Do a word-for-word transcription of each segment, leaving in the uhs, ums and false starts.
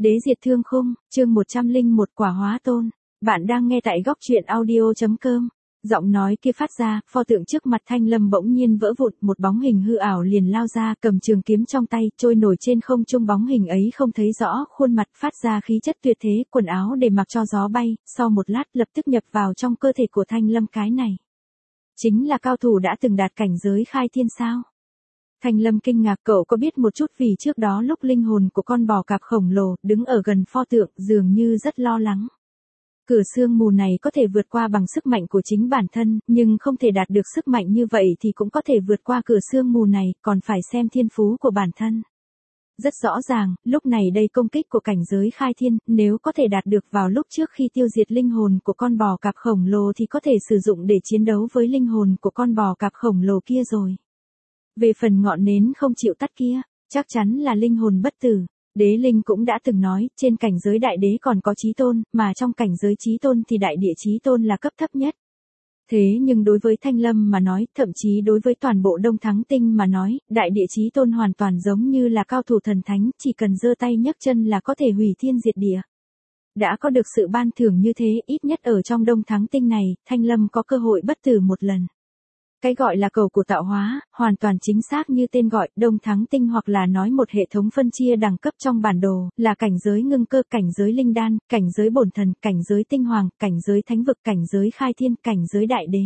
Đế diệt thương khung, chương một trăm lẻ một Quả hóa tôn. Bạn đang nghe tại góc truyện audio.com. Giọng nói kia phát ra, pho tượng trước mặt Thanh Lâm bỗng nhiên vỡ vụn, một bóng hình hư ảo liền lao ra, cầm trường kiếm trong tay, trôi nổi trên không trung. Bóng hình ấy không thấy rõ khuôn mặt, phát ra khí chất tuyệt thế, quần áo để mặc cho gió bay, sau một lát lập tức nhập vào trong cơ thể của Thanh Lâm. Cái này chính là cao thủ đã từng đạt cảnh giới khai thiên sao? Thanh Lâm kinh ngạc, cậu có biết một chút vì trước đó lúc linh hồn của con bò cạp khổng lồ đứng ở gần pho tượng dường như rất lo lắng. Cửa sương mù này có thể vượt qua bằng sức mạnh của chính bản thân, nhưng không thể đạt được sức mạnh như vậy thì cũng có thể vượt qua cửa sương mù này, còn phải xem thiên phú của bản thân. Rất rõ ràng, lúc này đây công kích của cảnh giới khai thiên, nếu có thể đạt được vào lúc trước khi tiêu diệt linh hồn của con bò cạp khổng lồ thì có thể sử dụng để chiến đấu với linh hồn của con bò cạp khổng lồ kia rồi. Về phần ngọn nến không chịu tắt kia, chắc chắn là linh hồn bất tử. Đế Linh cũng đã từng nói, trên cảnh giới đại đế còn có chí tôn, mà trong cảnh giới chí tôn thì đại địa chí tôn là cấp thấp nhất. Thế nhưng đối với Thanh Lâm mà nói, thậm chí đối với toàn bộ Đông Thắng Tinh mà nói, đại địa chí tôn hoàn toàn giống như là cao thủ thần thánh, chỉ cần giơ tay nhấc chân là có thể hủy thiên diệt địa. Đã có được sự ban thưởng như thế, ít nhất ở trong Đông Thắng Tinh này, Thanh Lâm có cơ hội bất tử một lần. Cái gọi là cầu của tạo hóa, hoàn toàn chính xác như tên gọi, Đông Thắng Tinh, hoặc là nói một hệ thống phân chia đẳng cấp trong bản đồ, là cảnh giới ngưng cơ, cảnh giới linh đan, cảnh giới bổn thần, cảnh giới tinh hoàng, cảnh giới thánh vực, cảnh giới khai thiên, cảnh giới đại đế.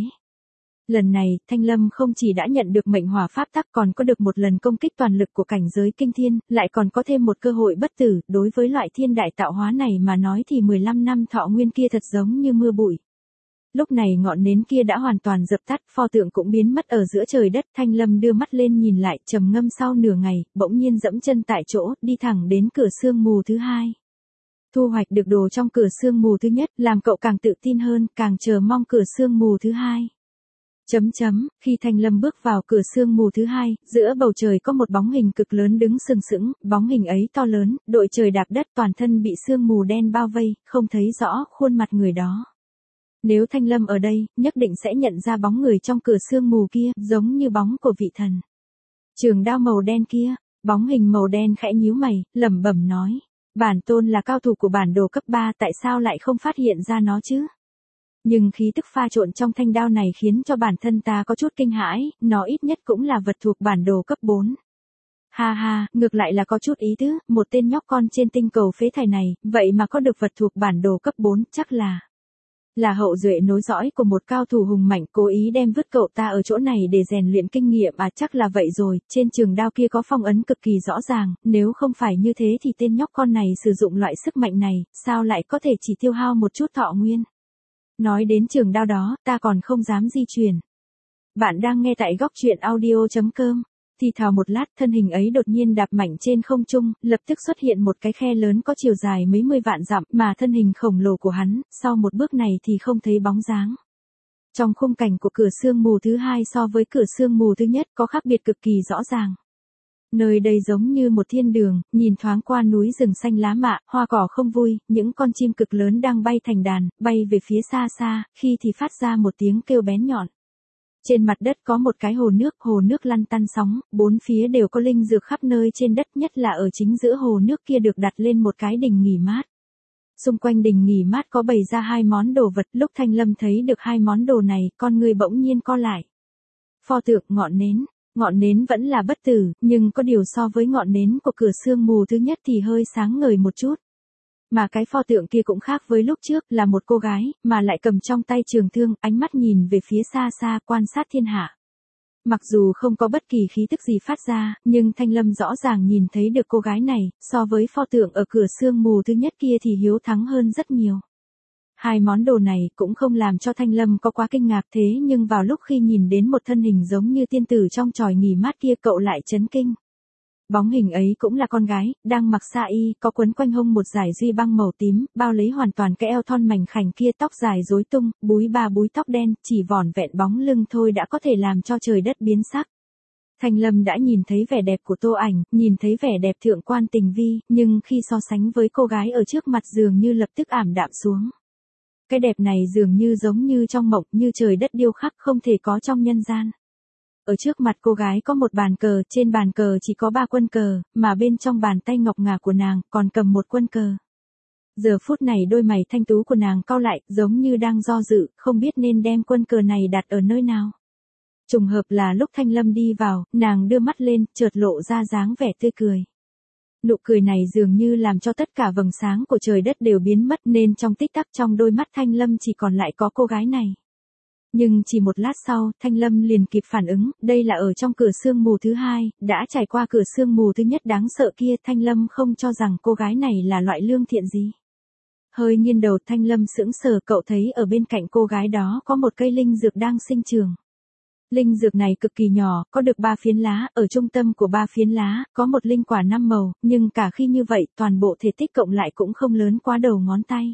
Lần này, Thanh Lâm không chỉ đã nhận được mệnh hỏa pháp tắc, còn có được một lần công kích toàn lực của cảnh giới kinh thiên, lại còn có thêm một cơ hội bất tử. Đối với loại thiên đại tạo hóa này mà nói thì mười lăm năm thọ nguyên kia thật giống như mưa bụi. Lúc này ngọn nến kia đã hoàn toàn dập tắt, pho tượng cũng biến mất ở giữa trời đất. Thanh Lâm đưa mắt lên nhìn lại, trầm ngâm sau nửa ngày, bỗng nhiên dẫm chân tại chỗ, đi thẳng đến cửa sương mù thứ hai. Thu hoạch được đồ trong cửa sương mù thứ nhất, làm cậu càng tự tin hơn, càng chờ mong cửa sương mù thứ hai. Chấm chấm, khi Thanh Lâm bước vào cửa sương mù thứ hai, giữa bầu trời có một bóng hình cực lớn đứng sừng sững, bóng hình ấy to lớn, đội trời đạp đất, toàn thân bị sương mù đen bao vây, không thấy rõ khuôn mặt người đó. Nếu Thanh Lâm ở đây, nhất định sẽ nhận ra bóng người trong cửa sương mù kia, giống như bóng của vị thần. Trường đao màu đen kia, bóng hình màu đen khẽ nhíu mày, lẩm bẩm nói. Bản tôn là cao thủ của bản đồ cấp ba, tại sao lại không phát hiện ra nó chứ? Nhưng khí tức pha trộn trong thanh đao này khiến cho bản thân ta có chút kinh hãi, nó ít nhất cũng là vật thuộc bản đồ cấp bốn. Ha ha, ngược lại là có chút ý tứ, một tên nhóc con trên tinh cầu phế thải này, vậy mà có được vật thuộc bản đồ cấp bốn, chắc là... Là hậu duệ nối dõi của một cao thủ hùng mạnh, cố ý đem vứt cậu ta ở chỗ này để rèn luyện kinh nghiệm à? Chắc là vậy rồi, trên trường đao kia có phong ấn cực kỳ rõ ràng, nếu không phải như thế thì tên nhóc con này sử dụng loại sức mạnh này, sao lại có thể chỉ tiêu hao một chút thọ nguyên. Nói đến trường đao đó, ta còn không dám di chuyển. Bạn đang nghe tại góc truyện audio.com. Thì thào một lát, thân hình ấy đột nhiên đạp mạnh trên không trung, lập tức xuất hiện một cái khe lớn có chiều dài mấy mươi vạn dặm, mà thân hình khổng lồ của hắn, sau một bước này thì không thấy bóng dáng. Trong khung cảnh của cửa sương mù thứ hai so với cửa sương mù thứ nhất có khác biệt cực kỳ rõ ràng. Nơi đây giống như một thiên đường, nhìn thoáng qua núi rừng xanh lá mạ, hoa cỏ không vui, những con chim cực lớn đang bay thành đàn, bay về phía xa xa, khi thì phát ra một tiếng kêu bén nhọn. Trên mặt đất có một cái hồ nước, hồ nước lăn tăn sóng, bốn phía đều có linh dược khắp nơi trên đất, nhất là ở chính giữa hồ nước kia được đặt lên một cái đình nghỉ mát. Xung quanh đình nghỉ mát có bày ra hai món đồ vật, lúc Thanh Lâm thấy được hai món đồ này, con người bỗng nhiên co lại. Pho tượng, ngọn nến, ngọn nến vẫn là bất tử, nhưng có điều so với ngọn nến của cửa sương mù thứ nhất thì hơi sáng ngời một chút. Mà cái pho tượng kia cũng khác với lúc trước, là một cô gái, mà lại cầm trong tay trường thương, ánh mắt nhìn về phía xa xa, quan sát thiên hạ. Mặc dù không có bất kỳ khí tức gì phát ra, nhưng Thanh Lâm rõ ràng nhìn thấy được cô gái này, so với pho tượng ở cửa sương mù thứ nhất kia thì hiếu thắng hơn rất nhiều. Hai món đồ này cũng không làm cho Thanh Lâm có quá kinh ngạc, thế nhưng vào lúc khi nhìn đến một thân hình giống như tiên tử trong chòi nghỉ mát kia, cậu lại chấn kinh. Bóng hình ấy cũng là con gái, đang mặc sa y, có quấn quanh hông một dải duy băng màu tím, bao lấy hoàn toàn cái eo thon mảnh khảnh kia, tóc dài rối tung, búi ba búi tóc đen, chỉ vỏn vẹn bóng lưng thôi đã có thể làm cho trời đất biến sắc. Thanh Lâm đã nhìn thấy vẻ đẹp của Tô Ảnh, nhìn thấy vẻ đẹp thượng quan Tình Vi, nhưng khi so sánh với cô gái ở trước mặt dường như lập tức ảm đạm xuống. Cái đẹp này dường như giống như trong mộng, như trời đất điêu khắc, không thể có trong nhân gian. Ở trước mặt cô gái có một bàn cờ, trên bàn cờ chỉ có ba quân cờ, mà bên trong bàn tay ngọc ngà của nàng còn cầm một quân cờ. Giờ phút này đôi mày thanh tú của nàng cau lại, giống như đang do dự, không biết nên đem quân cờ này đặt ở nơi nào. Trùng hợp là lúc Thanh Lâm đi vào, nàng đưa mắt lên, chợt lộ ra dáng vẻ tươi cười. Nụ cười này dường như làm cho tất cả vầng sáng của trời đất đều biến mất, nên trong tích tắc trong đôi mắt Thanh Lâm chỉ còn lại có cô gái này. Nhưng chỉ một lát sau, Thanh Lâm liền kịp phản ứng, đây là ở trong cửa sương mù thứ hai, đã trải qua cửa sương mù thứ nhất đáng sợ kia, Thanh Lâm không cho rằng cô gái này là loại lương thiện gì. Hơi nghiêng đầu, Thanh Lâm sững sờ, cậu thấy ở bên cạnh cô gái đó có một cây linh dược đang sinh trưởng. Linh dược này cực kỳ nhỏ, có được ba phiến lá, ở trung tâm của ba phiến lá, có một linh quả năm màu, nhưng cả khi như vậy, toàn bộ thể tích cộng lại cũng không lớn quá đầu ngón tay.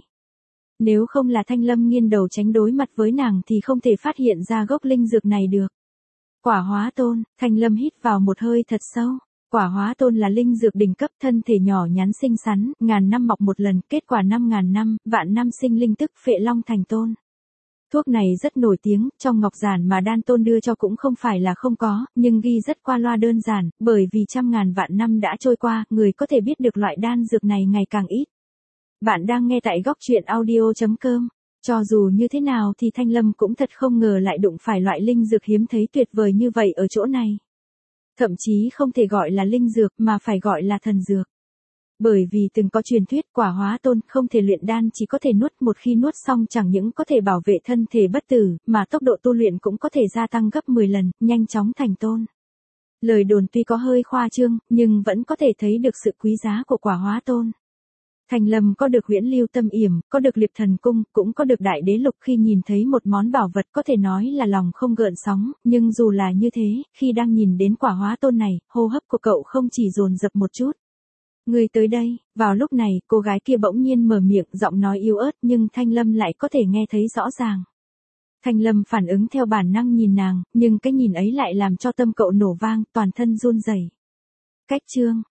Nếu không là Thanh Lâm nghiêng đầu tránh đối mặt với nàng thì không thể phát hiện ra gốc linh dược này được. Quả hóa tôn, Thanh Lâm hít vào một hơi thật sâu. Quả hóa tôn là linh dược đỉnh cấp, thân thể nhỏ nhắn xinh xắn, ngàn năm mọc một lần, kết quả năm ngàn năm, vạn năm sinh linh tức phệ long thành tôn. Thuốc này rất nổi tiếng, trong ngọc giản mà Đan Tôn đưa cho cũng không phải là không có, nhưng ghi rất qua loa đơn giản, bởi vì trăm ngàn vạn năm đã trôi qua, người có thể biết được loại đan dược này ngày càng ít. Bạn đang nghe tại góc truyện audio chấm com. Cho dù như thế nào thì Thanh Lâm cũng thật không ngờ lại đụng phải loại linh dược hiếm thấy tuyệt vời như vậy ở chỗ này. Thậm chí không thể gọi là linh dược mà phải gọi là thần dược. Bởi vì từng có truyền thuyết quả hóa tôn không thể luyện đan, chỉ có thể nuốt, một khi nuốt xong chẳng những có thể bảo vệ thân thể bất tử, mà tốc độ tu luyện cũng có thể gia tăng gấp mười lần, nhanh chóng thành tôn. Lời đồn tuy có hơi khoa trương, nhưng vẫn có thể thấy được sự quý giá của quả hóa tôn. Thanh Lâm có được huyễn lưu tâm yểm, có được liệp thần cung, cũng có được đại đế lục, khi nhìn thấy một món bảo vật có thể nói là lòng không gợn sóng, nhưng dù là như thế, khi đang nhìn đến quả hóa tôn này, hô hấp của cậu không chỉ dồn dập một chút. Người tới đây, vào lúc này, cô gái kia bỗng nhiên mở miệng, giọng nói yếu ớt nhưng Thanh Lâm lại có thể nghe thấy rõ ràng. Thanh Lâm phản ứng theo bản năng nhìn nàng, nhưng cái nhìn ấy lại làm cho tâm cậu nổ vang, toàn thân run rẩy. Cách chương,